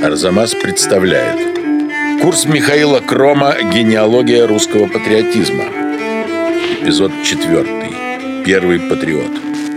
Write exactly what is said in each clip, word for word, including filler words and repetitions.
Арзамас представляет курс Михаила Крома «Генеалогия русского патриотизма». Эпизод четвертый. Первый патриот.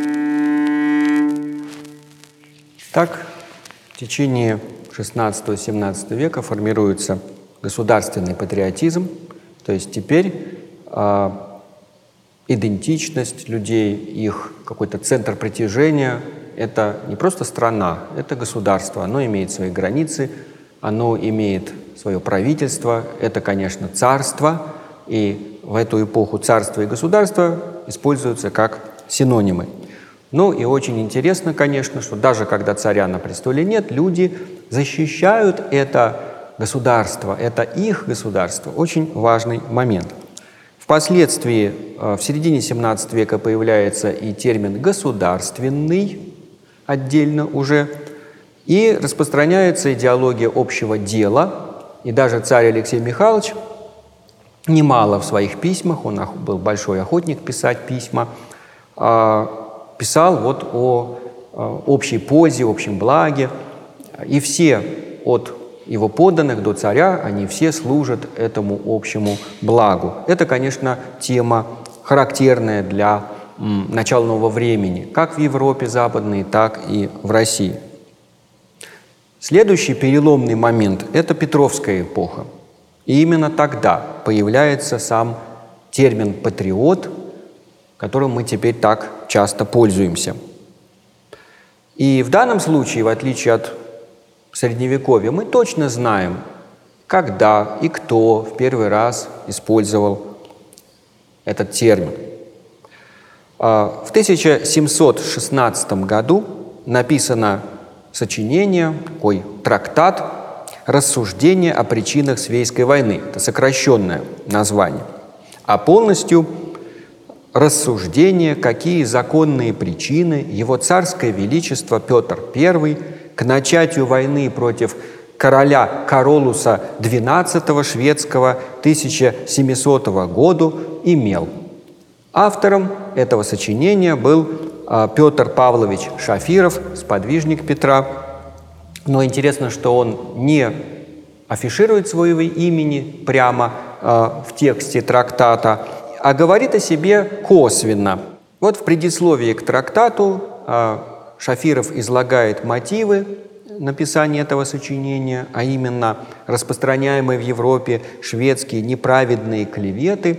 Так, в течение шестнадцатого-семнадцатого века формируется государственный патриотизм, то есть теперь э, идентичность людей, их какой-то центр притяжения – это не просто страна, это государство. Оно имеет свои границы, оно имеет свое правительство, это, конечно, царство, и в эту эпоху царство и государство используются как синонимы. Ну и очень интересно, конечно, что даже когда царя на престоле нет, люди защищают это государство, это их государство. Очень важный момент. Впоследствии, в середине семнадцатого века появляется и термин «государственный», отдельно уже, и распространяется идеология общего дела. И даже царь Алексей Михайлович немало в своих письмах, он был большой охотник писать письма, писал вот о общей пользе, общем благе. И все, от его подданных до царя, они все служат этому общему благу. Это, конечно, тема характерная для м, начала нового времени, как в Европе западной, так и в России. Следующий переломный момент – это Петровская эпоха. И именно тогда появляется сам термин «патриот», которым мы теперь так часто пользуемся. И в данном случае, в отличие от Средневековья, мы точно знаем, когда и кто в первый раз использовал этот термин. В тысяча семьсот шестнадцатом году написано сочинение, такой трактат «Рассуждение о причинах Свейской войны». Это сокращенное название. А полностью рассуждение, какие законные причины его царское величество Петр Первый к начатию войны против короля Каролуса двенадцатого шведского тысяча семисотого года имел. Автором этого сочинения был а, Петр Павлович Шафиров, сподвижник Петра. Но интересно, что он не афиширует своего имени прямо а, в тексте трактата, а говорит о себе косвенно. Вот в предисловии к трактату а, Шафиров излагает мотивы написания этого сочинения, а именно распространяемые в Европе шведские неправедные клеветы,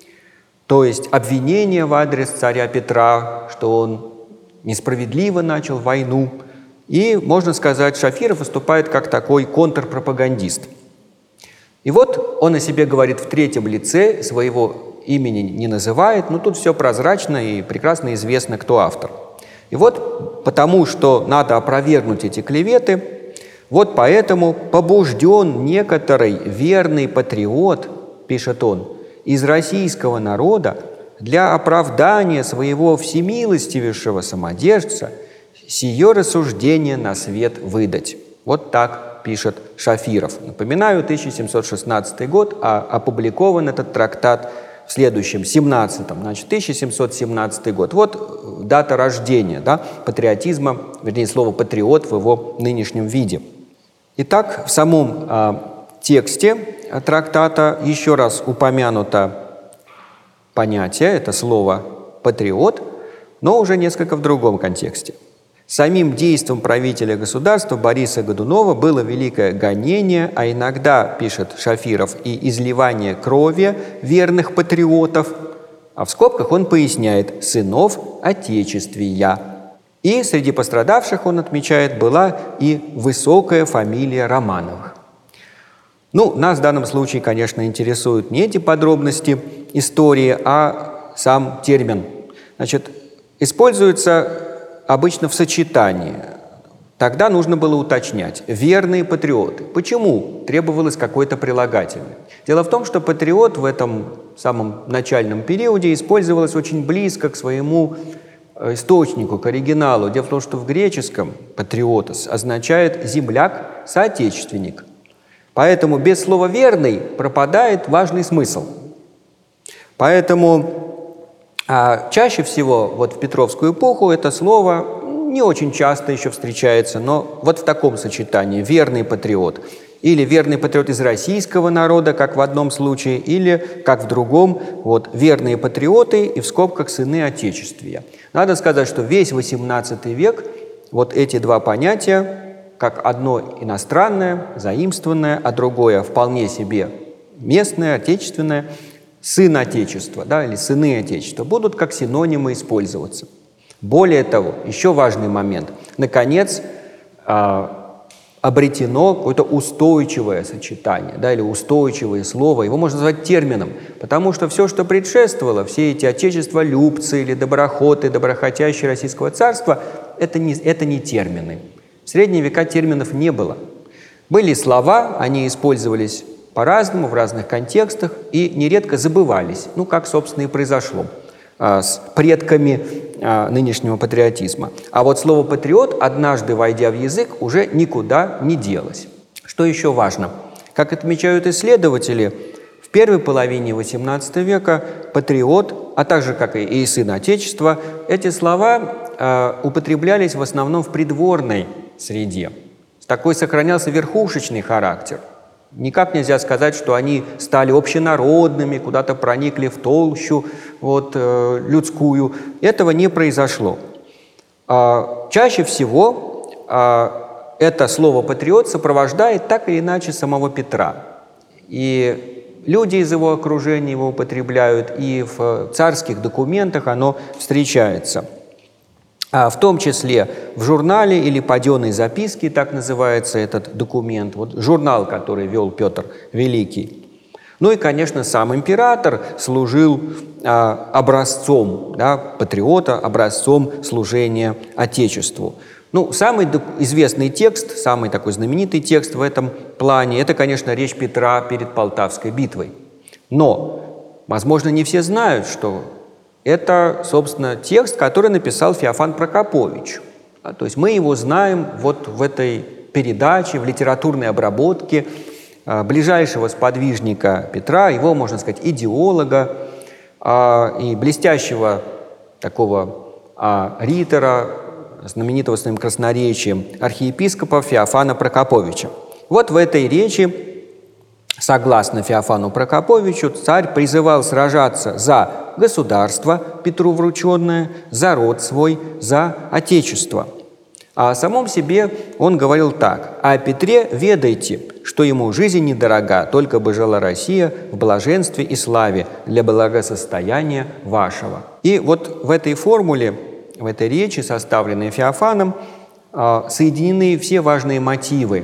то есть обвинения в адрес царя Петра, что он несправедливо начал войну. И, можно сказать, Шафиров выступает как такой контрпропагандист. И вот он о себе говорит в третьем лице, своего имени не называет, но тут все прозрачно и прекрасно известно, кто автор. И вот потому, что надо опровергнуть эти клеветы, вот поэтому побужден некоторый верный патриот, пишет он, из российского народа для оправдания своего всемилостивейшего самодержца сие рассуждение на свет выдать. Вот так пишет Шафиров. Напоминаю, тысяча семьсот шестнадцатый год, а опубликован этот трактат в следующем, семнадцатом, значит, тысяча семьсот семнадцатый год. Вот дата рождения, да, патриотизма, вернее, слово «патриот» в его нынешнем виде. Итак, в самом э, тексте трактата еще раз упомянуто понятие, это слово «патриот», но уже несколько в другом контексте. Самим действом правителя государства Бориса Годунова было великое гонение, а иногда, пишет Шафиров, и изливание крови верных патриотов, а в скобках он поясняет «сынов Отечествия». И среди пострадавших, он отмечает, была и высокая фамилия Романовых. Ну, нас в данном случае, конечно, интересуют не эти подробности истории, а сам термин. Значит, используется обычно в сочетании. Тогда нужно было уточнять. Верные патриоты. Почему требовалось какое-то прилагательное? Дело в том, что патриот в этом самом начальном периоде использовалось очень близко к своему источнику, к оригиналу. Дело в том, что в греческом патриотос означает земляк, соотечественник. Поэтому без слова «верный» пропадает важный смысл. Поэтому а, чаще всего вот в Петровскую эпоху это слово он не очень часто еще встречается, но вот в таком сочетании «верный патриот». Или верный патриот из российского народа, как в одном случае, или, как в другом, вот, верные патриоты и в скобках сыны Отечествия. Надо сказать, что весь восемнадцатый век вот эти два понятия, как одно иностранное, заимствованное, а другое вполне себе местное, отечественное, сын Отечества, да, или сыны Отечества, будут как синонимы использоваться. Более того, еще важный момент. Наконец, обретено какое-то устойчивое сочетание, да, или устойчивое слово. Его можно назвать термином, потому что все, что предшествовало, все эти отечестволюбцы или доброхоты, доброхотящие Российского царства, это не, это не термины. В средние века терминов не было. Были слова, они использовались по-разному, в разных контекстах и нередко забывались, ну, как, собственно, и произошло а, с предками а, нынешнего патриотизма. А вот слово «патриот», однажды войдя в язык, уже никуда не делось. Что еще важно? Как отмечают исследователи, в первой половине восемнадцатого века «патриот», а также, как и «сын Отечества», эти слова а, употреблялись в основном в придворной среде. Такой сохранялся верхушечный характер. Никак нельзя сказать, что они стали общенародными, куда-то проникли в толщу вот, э, людскую. Этого не произошло. А, чаще всего а, это слово «патриот» сопровождает так или иначе самого Петра. И люди из его окружения его употребляют, и в царских документах оно встречается. А в том числе в журнале или паденой записке, так называется этот документ, вот журнал, который вел Петр Великий. Ну и, конечно, сам император служил а, образцом, да, патриота, образцом служения Отечеству. Ну, самый известный текст, самый такой знаменитый текст в этом плане, это, конечно, речь Петра перед Полтавской битвой. Но, возможно, не все знают, что это, собственно, текст, который написал Феофан Прокопович. То есть мы его знаем вот в этой передаче, в литературной обработке ближайшего сподвижника Петра, его, можно сказать, идеолога и блестящего такого ритора, знаменитого своим красноречием, архиепископа Феофана Прокоповича. Вот в этой речи, согласно Феофану Прокоповичу, царь призывал сражаться за государство, Петру врученное, за род свой, за Отечество. А о самом себе он говорил так: «О Петре ведайте, что ему жизнь недорога, только бы жила Россия в блаженстве и славе для благосостояния вашего». И вот в этой формуле, в этой речи, составленной Феофаном, соединены все важные мотивы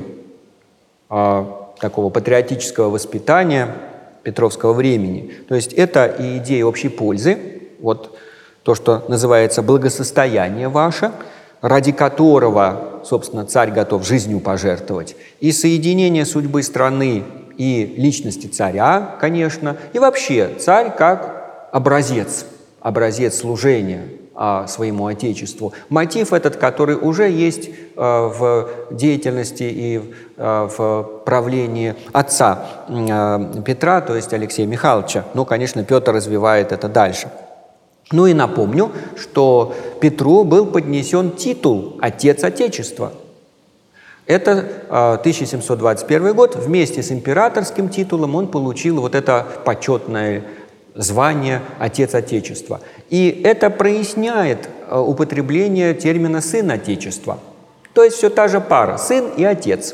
такого патриотического воспитания петровского времени. То есть это и идея общей пользы, вот то, что называется благосостояние ваше, ради которого, собственно, царь готов жизнью пожертвовать, и соединение судьбы страны и личности царя, конечно, и вообще царь как образец, образец служения своему Отечеству. Мотив этот, который уже есть в деятельности и в правлении отца Петра, то есть Алексея Михайловича. Ну, конечно, Петр развивает это дальше. Ну и напомню, что Петру был поднесен титул «Отец Отечества». Это тысяча семьсот двадцать первый год. Вместе с императорским титулом он получил вот это почетное звание «Отец Отечества». И это проясняет употребление термина «сын Отечества». То есть все та же пара – сын и отец.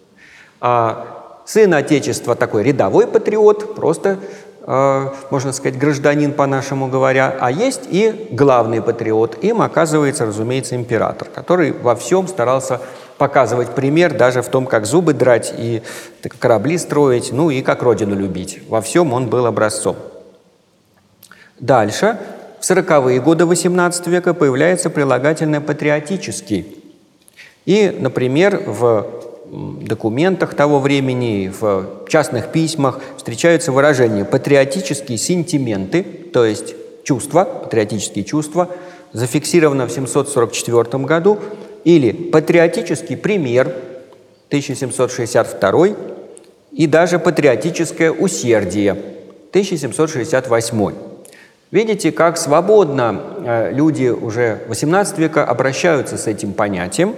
А сын Отечества – такой рядовой патриот, просто, можно сказать, гражданин, по-нашему говоря. А есть и главный патриот. Им оказывается, разумеется, император, который во всем старался показывать пример, даже в том, как зубы драть и корабли строить, ну и как родину любить. Во всем он был образцом. Дальше, в сороковые годы восемнадцатого века появляется прилагательное «патриотический». И, например, в документах того времени, в частных письмах встречаются выражения «патриотические сентименты», то есть чувства, патриотические чувства, зафиксировано в семьсот сорок четвёртом году, или «патриотический пример» тысяча семьсот шестьдесят второй, и даже «патриотическое усердие» тысяча семьсот шестьдесят восьмой. Видите, как свободно э, люди уже восемнадцатого века обращаются с этим понятием,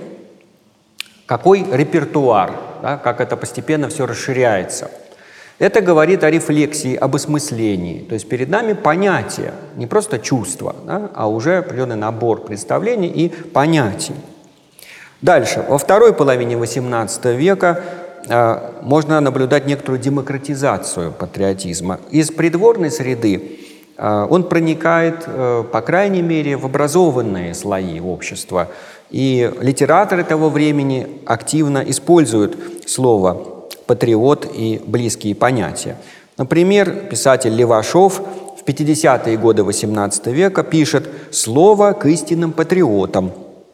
какой репертуар, да, как это постепенно все расширяется. Это говорит о рефлексии, об осмыслении. То есть перед нами понятие, не просто чувство, да, а уже определенный набор представлений и понятий. Дальше. Во второй половине восемнадцатого века э, можно наблюдать некоторую демократизацию патриотизма. Из придворной среды э, он проникает, э, по крайней мере, в образованные слои общества. И литераторы того времени активно используют слово «патриот» и близкие понятия. Например, писатель Левашов в пятидесятые годы восемнадцатого века пишет «слово к истинным патриотам».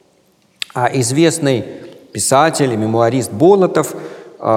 А известный писатель и мемуарист Болотов э,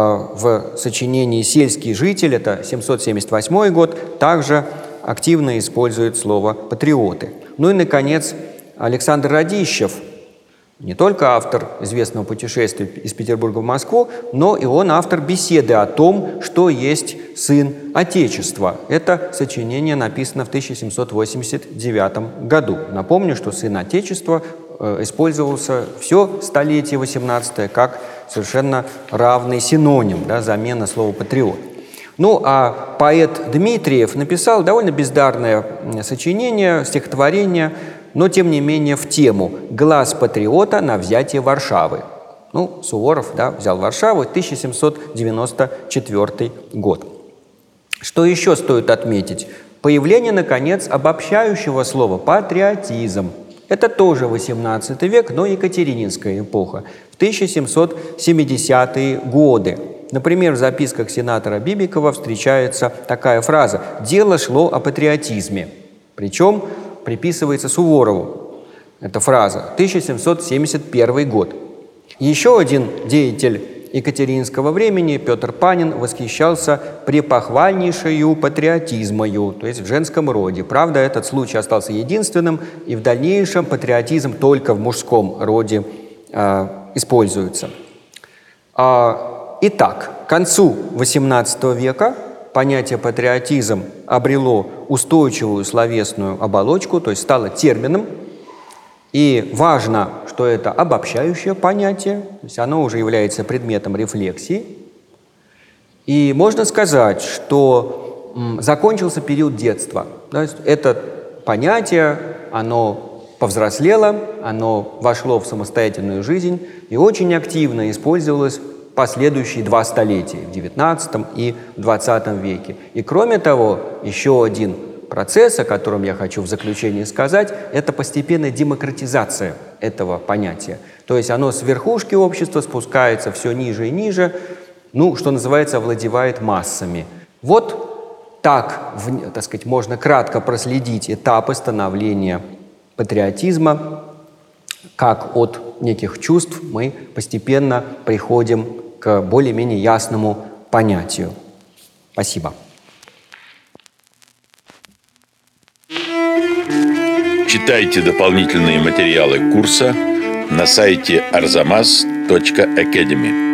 в сочинении «Сельский житель», это семьсот семьдесят восьмой год, также активно использует слово «патриоты». Ну и, наконец, Александр Радищев, не только автор известного путешествия из Петербурга в Москву, но и он автор беседы о том, что есть сын Отечества. Это сочинение написано в тысяча семьсот восемьдесят девятом году. Напомню, что сын Отечества использовался все столетие восемнадцатое как совершенно равный синоним, да, замена слова «патриот». Ну, а поэт Дмитриев написал довольно бездарное сочинение, стихотворение, но, тем не менее, в тему «Глаз патриота на взятие Варшавы». Ну, Суворов, да, взял Варшаву, тысяча семьсот девяносто четвёртый год. Что еще стоит отметить? Появление, наконец, обобщающего слова «патриотизм». Это тоже восемнадцатый век, но екатерининская эпоха, в тысяча семьсот семидесятые годы. Например, в записках сенатора Бибикова встречается такая фраза «Дело шло о патриотизме». Причем приписывается Суворову эта фраза, тысяча семьсот семьдесят первый год. Еще один деятель екатерининского времени, Петр Панин, восхищался препохвальнейшею патриотизмою, то есть в женском роде. Правда, этот случай остался единственным, и в дальнейшем патриотизм только в мужском роде э, используется. А, итак, к концу восемнадцатого века понятие патриотизм обрело устойчивую словесную оболочку, то есть стало термином. И важно, что это обобщающее понятие, то есть оно уже является предметом рефлексии. И можно сказать, что м, закончился период детства. То есть это понятие, оно повзрослело, оно вошло в самостоятельную жизнь и очень активно использовалось последующие два столетия, в девятнадцатом и двадцатом веке. И кроме того, еще один процесс, о котором я хочу в заключении сказать, это постепенная демократизация этого понятия. То есть оно с верхушки общества спускается все ниже и ниже, ну, что называется, овладевает массами. Вот так, так сказать, можно кратко проследить этапы становления патриотизма, как от неких чувств мы постепенно приходим к более-менее ясному понятию. Спасибо. Читайте дополнительные материалы курса на сайте арзамас точка академи.